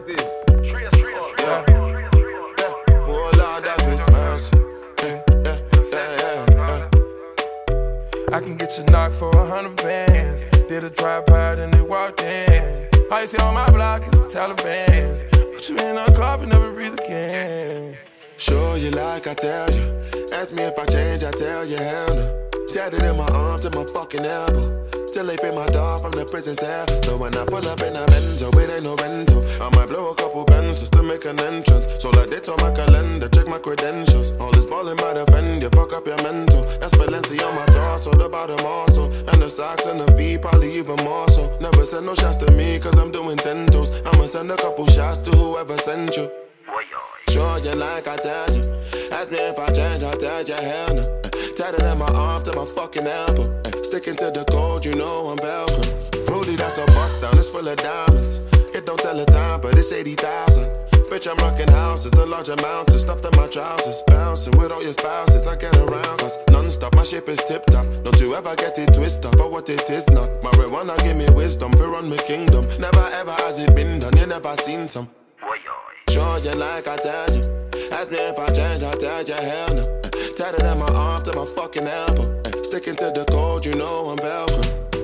like this. Yeah. Oh Lord, have His mercy. I can get you knocked for 100 bands. Did a tripod and they walked in. All you see on my block is the Taliban's. Put you in a coffin, never breathe again. Show you like I tell you. Ask me if I change, I tell you hell no. Tatted in my arm to my fucking elbow. Till they free my dog from the prison cell. So when I pull up in a Benzo, it ain't no rental. I might blow a couple bands just to make an entrance. So like they told my calendar, check my credentials. All this ballin' might offend you, fuck up your mental. That's Balenciaga on my torso, the bottom also. And the socks and the feet, probably even more so. Never send no shots to me, cause I'm doing 10 toes. I'ma send a couple shots to whoever sent you. Sure you like I tell you. Ask me if I change, I tell you hell no. Tatted in my arm to my fucking elbow. Sticking to the code, you know I'm Velcro. Rudy, that's a bust down, it's full of diamonds. It don't tell the time, but it's 80,000. Bitch, I'm rocking houses in large amounts. Stuffed in my trousers. Bouncing with all your spouses, I get around. Cause non-stop, my shape is tip-top. Don't you ever get it twisted for what it is not. Marijuana give me wisdom, to run my kingdom. Never ever has it been done, you never seen some. Sure you like I tell you. Ask me if I change, I tell you hell no. Tatted in my arm to my fucking elbow. Sticking to the code, you know I'm Velcro.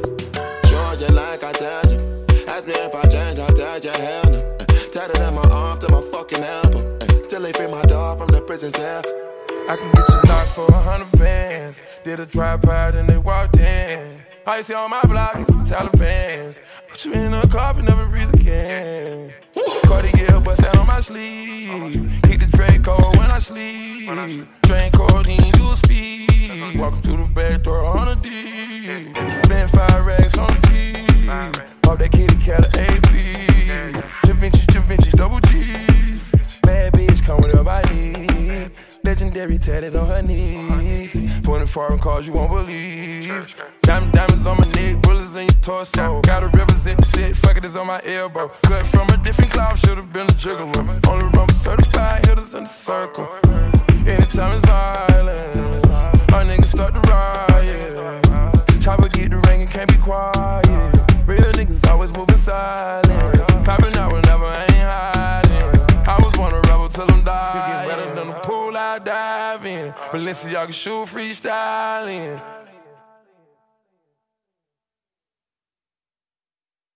Sure you like I tell you. Ask me if I change, I tell you hell no. Tatted in my arm to my fucking elbow. Till they free my dog from the prison cell. I can get you knocked for 100 bands. Did a tripod and they walked in. All you see on my block is some Taliban's. Put you in a coffin, never breathe again. Cartier bust down on my sleeve. Keep the Draco when I sleep. Train codeine, do speed. Walking through the back door on a D. Been 5 racks on the T. Off that kitty cat of AP. Da Vinci, double G's. Bad bitch, come whatever I need. Legendary tatted on her knees. 20 foreign cars you won't believe. Diamonds on my neck, bullets in your torso. Gotta represent the shit, fuck it is on my elbow. Cut from a different cloud, should've been a gigolo. Only rumble certified, hitters in the circle. Anytime it's violence, our niggas start to riot. Chopper get the ring and can't be quiet. Real niggas always moving silent. Popping out whenever I ain't hiding. I was born a rebel till I'm dying. Get better than the pool I dive in. Balenciaga shoe freestyling.